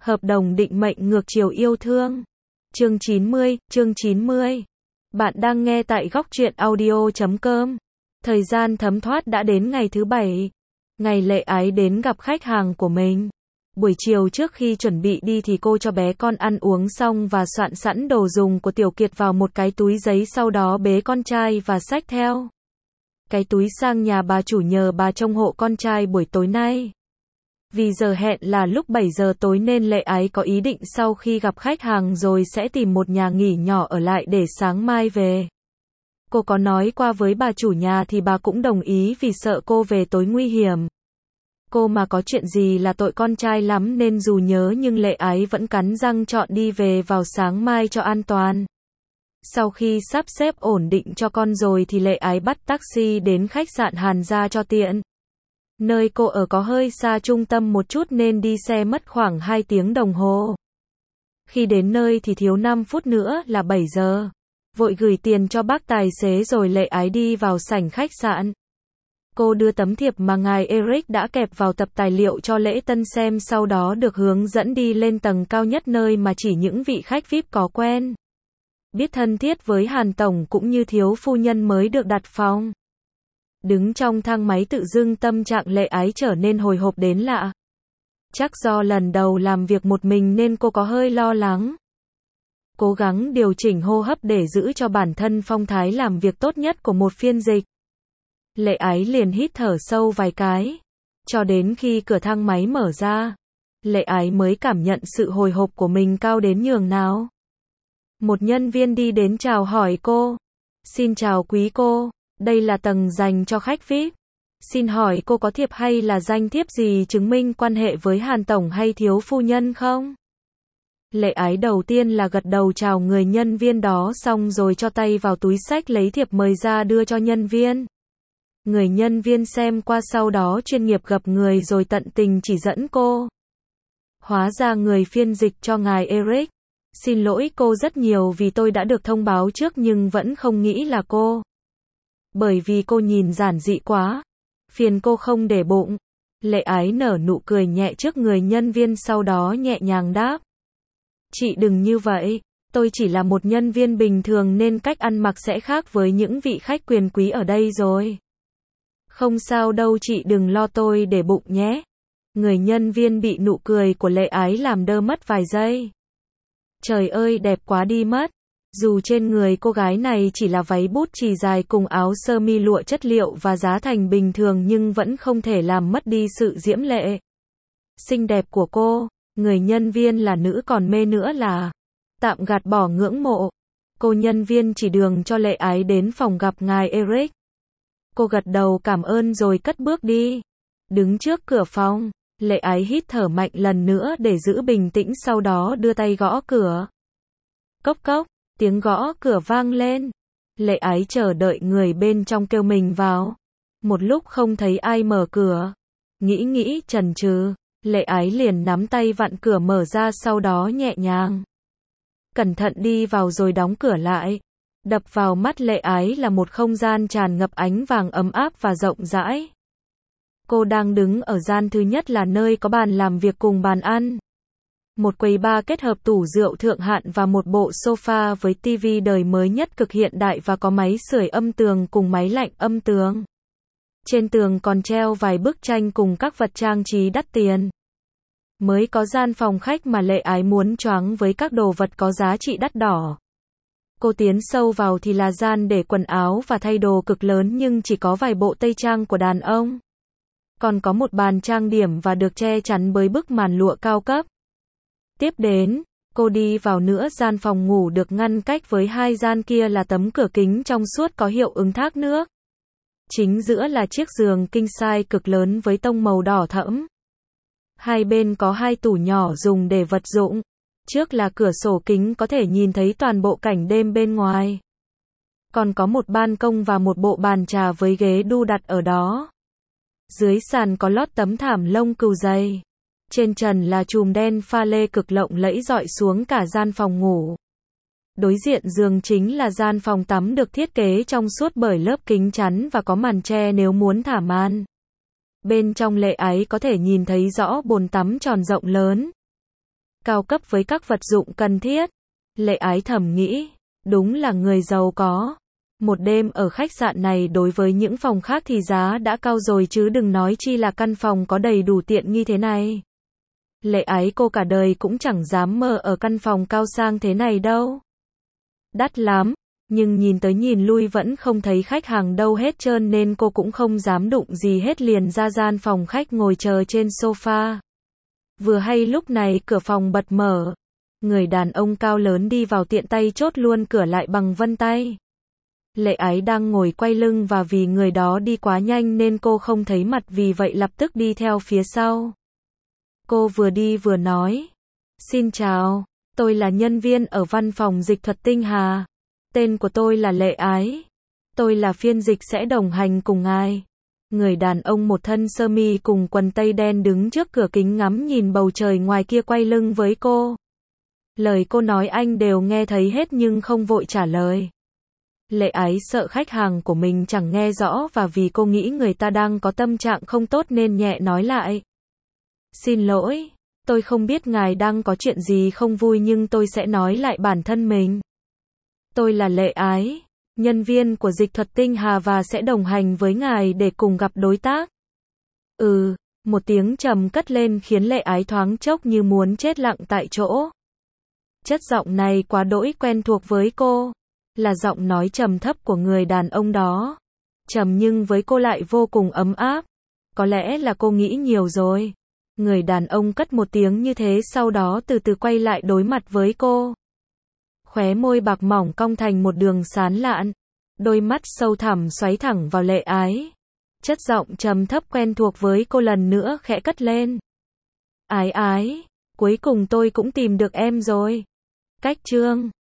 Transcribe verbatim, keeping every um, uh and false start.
Hợp đồng định mệnh ngược chiều yêu thương. Chương chín mươi, chương chín mươi. Bạn đang nghe tại góc truyện audio chấm com. Thời gian thấm thoát đã đến ngày thứ bảy. Ngày Lệ Ái đến gặp khách hàng của mình. Buổi chiều trước khi chuẩn bị đi thì cô cho bé con ăn uống xong và soạn sẵn đồ dùng của Tiểu Kiệt vào một cái túi giấy, sau đó bế con trai và xách theo cái túi sang nhà bà chủ nhờ bà trông hộ con trai buổi tối nay. Vì giờ hẹn là lúc bảy giờ tối nên Lệ Ái có ý định sau khi gặp khách hàng rồi sẽ tìm một nhà nghỉ nhỏ ở lại để sáng mai về. Cô có nói qua với bà chủ nhà thì bà cũng đồng ý vì sợ cô về tối nguy hiểm. Cô mà có chuyện gì là tội con trai lắm nên dù nhớ nhưng Lệ Ái vẫn cắn răng chọn đi về vào sáng mai cho an toàn. Sau khi sắp xếp ổn định cho con rồi thì Lệ Ái bắt taxi đến khách sạn Hàn Gia cho tiện. Nơi cô ở có hơi xa trung tâm một chút nên đi xe mất khoảng hai tiếng đồng hồ. Khi đến nơi thì thiếu năm phút nữa là bảy giờ. Vội gửi tiền cho bác tài xế rồi Lệ Ái đi vào sảnh khách sạn. Cô đưa tấm thiệp mà ngài Eric đã kẹp vào tập tài liệu cho lễ tân xem, sau đó được hướng dẫn đi lên tầng cao nhất nơi mà chỉ những vị khách vi ai pi có quen biết thân thiết với Hàn Tổng cũng như thiếu phu nhân mới được đặt phòng. Đứng trong thang máy tự dưng tâm trạng Lệ Ái trở nên hồi hộp đến lạ. Chắc do lần đầu làm việc một mình nên cô có hơi lo lắng. Cố gắng điều chỉnh hô hấp để giữ cho bản thân phong thái làm việc tốt nhất của một phiên dịch. Lệ Ái liền hít thở sâu vài cái. Cho đến khi cửa thang máy mở ra, Lệ Ái mới cảm nhận sự hồi hộp của mình cao đến nhường nào. Một nhân viên đi đến chào hỏi cô. Xin chào quý cô, đây là tầng dành cho khách vi ai pi. Xin hỏi cô có thiệp hay là danh thiếp gì chứng minh quan hệ với Hàn Tổng hay thiếu phu nhân không? Lệ Ái đầu tiên là gật đầu chào người nhân viên đó xong rồi cho tay vào túi xách lấy thiệp mời ra đưa cho nhân viên. Người nhân viên xem qua sau đó chuyên nghiệp gặp người rồi tận tình chỉ dẫn cô. Hóa ra người phiên dịch cho ngài Eric. Xin lỗi cô rất nhiều vì tôi đã được thông báo trước nhưng vẫn không nghĩ là cô. Bởi vì cô nhìn giản dị quá. Phiền cô không để bụng. Lệ Ái nở nụ cười nhẹ trước người nhân viên sau đó nhẹ nhàng đáp. Chị đừng như vậy, tôi chỉ là một nhân viên bình thường nên cách ăn mặc sẽ khác với những vị khách quyền quý ở đây rồi. Không sao đâu chị đừng lo, tôi để bụng nhé. Người nhân viên bị nụ cười của Lệ Ái làm đơ mất vài giây. Trời ơi đẹp quá đi mất. Dù trên người cô gái này chỉ là váy bút chì dài cùng áo sơ mi lụa chất liệu và giá thành bình thường nhưng vẫn không thể làm mất đi sự diễm lệ xinh đẹp của cô. Người nhân viên là nữ còn mê nữa là tạm gạt bỏ ngưỡng mộ. Cô nhân viên chỉ đường cho Lệ Ái đến phòng gặp ngài Eric. Cô gật đầu cảm ơn rồi cất bước đi. Đứng trước cửa phòng, Lệ Ái hít thở mạnh lần nữa để giữ bình tĩnh, sau đó đưa tay gõ cửa. Cốc cốc, tiếng gõ cửa vang lên. Lệ Ái chờ đợi người bên trong kêu mình vào. Một lúc không thấy ai mở cửa. Nghĩ nghĩ chần chừ, Lệ Ái liền nắm tay vặn cửa mở ra, sau đó nhẹ nhàng cẩn thận đi vào rồi đóng cửa lại. Đập vào mắt Lệ Ái là một không gian tràn ngập ánh vàng ấm áp và rộng rãi. Cô đang đứng ở gian thứ nhất là nơi có bàn làm việc cùng bàn ăn. Một quầy bar kết hợp tủ rượu thượng hạng và một bộ sofa với tivi đời mới nhất cực hiện đại và có máy sưởi âm tường cùng máy lạnh âm tường. Trên tường còn treo vài bức tranh cùng các vật trang trí đắt tiền. Mới có gian phòng khách mà Lệ Ái muốn choáng với các đồ vật có giá trị đắt đỏ. Cô tiến sâu vào thì là gian để quần áo và thay đồ cực lớn nhưng chỉ có vài bộ tây trang của đàn ông. Còn có một bàn trang điểm và được che chắn bởi bức màn lụa cao cấp. Tiếp đến, cô đi vào nữa gian phòng ngủ được ngăn cách với hai gian kia là tấm cửa kính trong suốt có hiệu ứng thác nước. Chính giữa là chiếc giường king size cực lớn với tông màu đỏ thẫm. Hai bên có hai tủ nhỏ dùng để vật dụng. Trước là cửa sổ kính có thể nhìn thấy toàn bộ cảnh đêm bên ngoài. Còn có một ban công và một bộ bàn trà với ghế đu đặt ở đó. Dưới sàn có lót tấm thảm lông cừu dày. Trên trần là chùm đen pha lê cực lộng lẫy rọi xuống cả gian phòng ngủ. Đối diện giường chính là gian phòng tắm được thiết kế trong suốt bởi lớp kính chắn và có màn che nếu muốn thả màn. Bên trong Lệ Ái có thể nhìn thấy rõ bồn tắm tròn rộng lớn. cao cấp với các vật dụng cần thiết. Lệ Ái thầm nghĩ, đúng là người giàu có. Một đêm ở khách sạn này đối với những phòng khác thì giá đã cao rồi chứ đừng nói chi là căn phòng có đầy đủ tiện nghi thế này. Lệ Ái cô cả đời cũng chẳng dám mơ ở căn phòng cao sang thế này đâu. Đắt lắm, nhưng nhìn tới nhìn lui vẫn không thấy khách hàng đâu hết trơn nên cô cũng không dám đụng gì hết liền ra gian phòng khách ngồi chờ trên sofa. Vừa hay lúc này cửa phòng bật mở. Người đàn ông cao lớn đi vào tiện tay chốt luôn cửa lại bằng vân tay. Lệ Ái đang ngồi quay lưng và vì người đó đi quá nhanh nên cô không thấy mặt vì vậy lập tức đi theo phía sau. Cô vừa đi vừa nói. Xin chào, tôi là nhân viên ở văn phòng dịch thuật Tinh Hà. Tên của tôi là Lệ Ái. Tôi là phiên dịch sẽ đồng hành cùng ngài. Người đàn ông một thân sơ mi cùng quần tây đen đứng trước cửa kính ngắm nhìn bầu trời ngoài kia quay lưng với cô. Lời cô nói anh đều nghe thấy hết nhưng không vội trả lời. Lệ Ái sợ khách hàng của mình chẳng nghe rõ và vì cô nghĩ người ta đang có tâm trạng không tốt nên nhẹ nói lại. Xin lỗi, tôi không biết ngài đang có chuyện gì không vui nhưng tôi sẽ nói lại bản thân mình. Tôi là Lệ Ái, nhân viên của dịch thuật Tinh Hà và sẽ đồng hành với ngài để cùng gặp đối tác. Ừ, một tiếng trầm cất lên khiến Lệ Ái thoáng chốc như muốn chết lặng tại chỗ. Chất giọng này quá đỗi quen thuộc với cô. Là giọng nói trầm thấp của người đàn ông đó. Trầm nhưng với cô lại vô cùng ấm áp. Có lẽ là cô nghĩ nhiều rồi. Người đàn ông cất một tiếng như thế sau đó từ từ quay lại đối mặt với cô. Khóe môi bạc mỏng cong thành một đường sán lạn. Đôi mắt sâu thẳm xoáy thẳng vào Lệ Ái. Chất giọng trầm thấp quen thuộc với cô lần nữa khẽ cất lên. Ái ái, cuối cùng tôi cũng tìm được em rồi. Cách chương